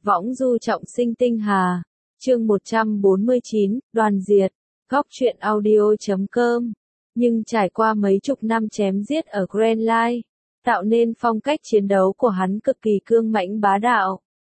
Võng du trọng sinh tinh hà. Chương 149, đoàn diệt. Góc truyện audio.com. Nhưng trải qua mấy chục năm chém giết ở Grand Line, tạo nên phong cách chiến đấu của hắn cực kỳ cương mãnh bá đạo.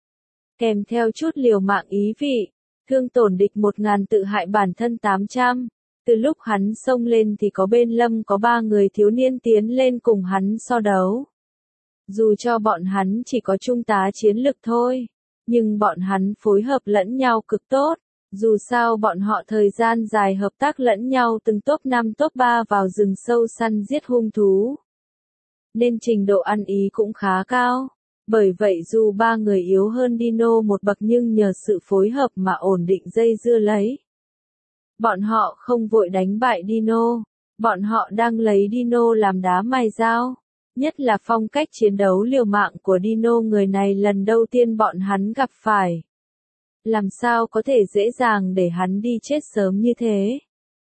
Kèm theo chút liều mạng ý vị, thương tổn địch 1000 tự hại bản thân 800. Từ lúc hắn xông lên thì có bên Lâm có 3 người thiếu niên tiến lên cùng hắn so đấu. Dù cho bọn hắn chỉ có trung tá chiến lực thôi, nhưng bọn hắn phối hợp lẫn nhau cực tốt. Dù sao bọn họ thời gian dài hợp tác lẫn nhau từng top 5 top 3 vào rừng sâu săn giết hung thú. Nên trình độ ăn ý cũng khá cao. Bởi vậy dù 3 người yếu hơn Dino một bậc nhưng nhờ sự phối hợp mà ổn định dây dưa lấy. Bọn họ không vội đánh bại Dino. Bọn họ đang lấy Dino làm đá mài dao. Nhất là phong cách chiến đấu liều mạng của Dino, người này lần đầu tiên bọn hắn gặp phải. Làm sao có thể dễ dàng để hắn đi chết sớm như thế?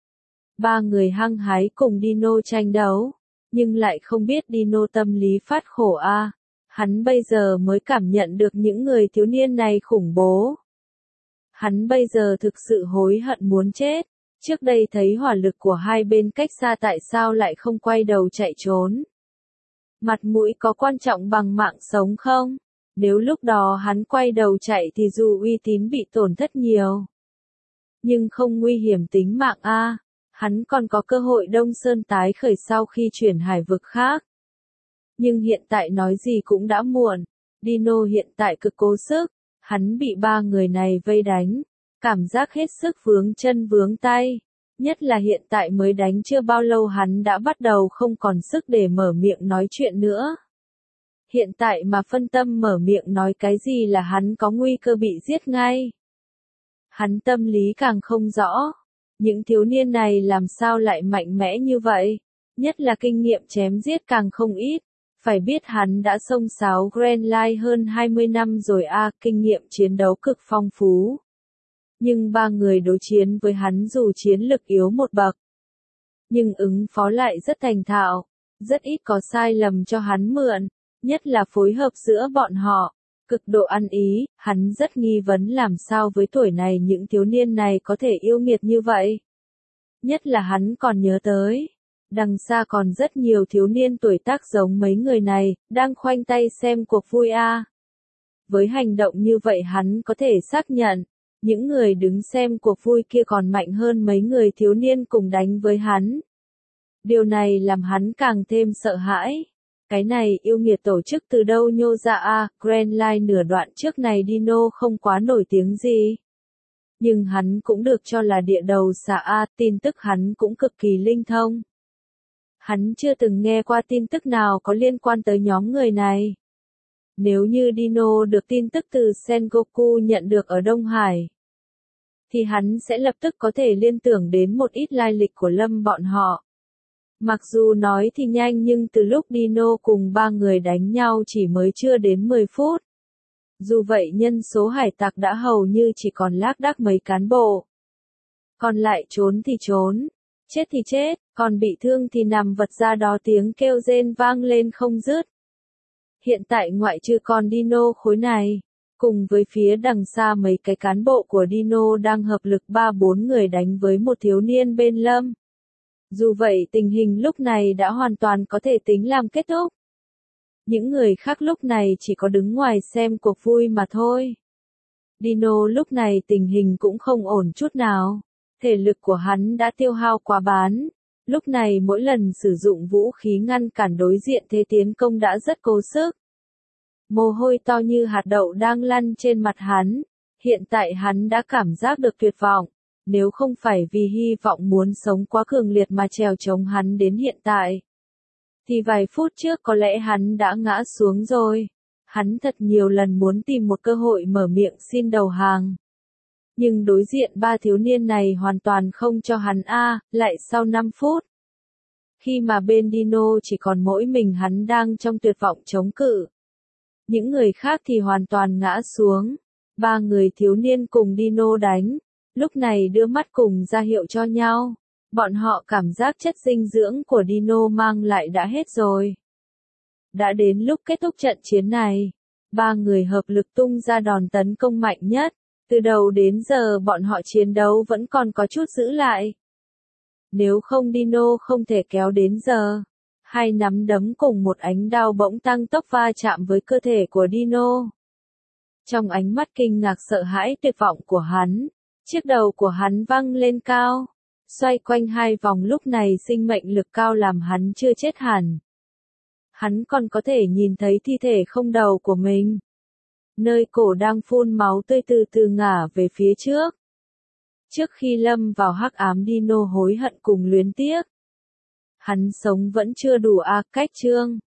3 người hăng hái cùng Dino tranh đấu, nhưng lại không biết Dino tâm lý phát khổ a. Hắn bây giờ mới cảm nhận được những người thiếu niên này khủng bố. Hắn bây giờ thực sự hối hận muốn chết. Trước đây thấy hỏa lực của hai bên cách xa tại sao lại không quay đầu chạy trốn? Mặt mũi có quan trọng bằng mạng sống không? Nếu lúc đó hắn quay đầu chạy thì dù uy tín bị tổn thất nhiều, nhưng không nguy hiểm tính mạng a. Hắn còn có cơ hội Đông Sơn tái khởi sau khi chuyển hải vực khác. Nhưng hiện tại nói gì cũng đã muộn. Dino hiện tại cực cố sức, hắn bị 3 người này vây đánh, cảm giác hết sức vướng chân vướng tay. Nhất là hiện tại mới đánh chưa bao lâu hắn đã bắt đầu không còn sức để mở miệng nói chuyện nữa. Hiện tại mà phân tâm mở miệng nói cái gì là hắn có nguy cơ bị giết ngay. Hắn tâm lý càng không rõ. Những thiếu niên này làm sao lại mạnh mẽ như vậy? Nhất là kinh nghiệm chém giết càng không ít. Phải biết hắn đã xông xáo Grand Line hơn 20 năm rồi a, kinh nghiệm chiến đấu cực phong phú. Nhưng 3 người đối chiến với hắn dù chiến lực yếu một bậc, nhưng ứng phó lại rất thành thạo, rất ít có sai lầm cho hắn mượn, nhất là phối hợp giữa bọn họ, cực độ ăn ý. Hắn rất nghi vấn làm sao với tuổi này những thiếu niên này có thể yêu nghiệt như vậy. Nhất là hắn còn nhớ tới, đằng xa còn rất nhiều thiếu niên tuổi tác giống mấy người này, đang khoanh tay xem cuộc vui a. Với hành động như vậy hắn có thể xác nhận, những người đứng xem cuộc vui kia còn mạnh hơn mấy người thiếu niên cùng đánh với hắn. Điều này làm hắn càng thêm sợ hãi. Cái này yêu nghiệt tổ chức từ đâu nhô ra a? Grand Line nửa đoạn trước này Dino không quá nổi tiếng gì, nhưng hắn cũng được cho là địa đầu xà a, tin tức hắn cũng cực kỳ linh thông. Hắn chưa từng nghe qua tin tức nào có liên quan tới nhóm người này. Nếu như Dino được tin tức từ Sengoku nhận được ở Đông Hải, thì hắn sẽ lập tức có thể liên tưởng đến một ít lai lịch của Lâm bọn họ. Mặc dù nói thì nhanh nhưng từ lúc Dino cùng 3 người đánh nhau chỉ mới chưa đến 10 phút. Dù vậy nhân số hải tặc đã hầu như chỉ còn lác đác mấy cán bộ. Còn lại trốn thì trốn, chết thì chết, còn bị thương thì nằm vật ra đó, tiếng kêu rên vang lên không dứt. Hiện tại ngoại trừ con Dino khối này, cùng với phía đằng xa mấy cái cán bộ của Dino đang hợp lực 3-4 người đánh với một thiếu niên bên Lâm. Dù vậy tình hình lúc này đã hoàn toàn có thể tính làm kết thúc. Những người khác lúc này chỉ có đứng ngoài xem cuộc vui mà thôi. Dino lúc này tình hình cũng không ổn chút nào. Thể lực của hắn đã tiêu hao quá bán. Lúc này mỗi lần sử dụng vũ khí ngăn cản đối diện thế tiến công đã rất cố sức. Mồ hôi to như hạt đậu đang lăn trên mặt hắn. Hiện tại hắn đã cảm giác được tuyệt vọng. Nếu không phải vì hy vọng muốn sống quá cường liệt mà trèo chống hắn đến hiện tại, thì vài phút trước có lẽ hắn đã ngã xuống rồi. Hắn thật nhiều lần muốn tìm một cơ hội mở miệng xin đầu hàng. Nhưng đối diện 3 thiếu niên này hoàn toàn không cho hắn a. Lại sau 5 phút, khi mà bên Dino chỉ còn mỗi mình hắn đang trong tuyệt vọng chống cự, những người khác thì hoàn toàn ngã xuống. 3 người thiếu niên cùng Dino đánh, lúc này đưa mắt cùng ra hiệu cho nhau. Bọn họ cảm giác chất dinh dưỡng của Dino mang lại đã hết rồi. Đã đến lúc kết thúc trận chiến này. Ba người hợp lực tung ra đòn tấn công mạnh nhất. Từ đầu đến giờ bọn họ chiến đấu vẫn còn có chút giữ lại. Nếu không Dino không thể kéo đến giờ. Hai nắm đấm cùng một ánh đao bỗng tăng tốc va chạm với cơ thể của Dino. Trong ánh mắt kinh ngạc sợ hãi tuyệt vọng của hắn, chiếc đầu của hắn văng lên cao, xoay quanh hai vòng lúc này sinh mệnh lực cao làm hắn chưa chết hẳn. Hắn còn có thể nhìn thấy thi thể không đầu của mình. Nơi cổ đang phun máu tươi từ từ ngả về phía trước. Trước khi lâm vào hắc ám Dino hối hận cùng luyến tiếc. Hắn sống vẫn chưa đủ cách chương.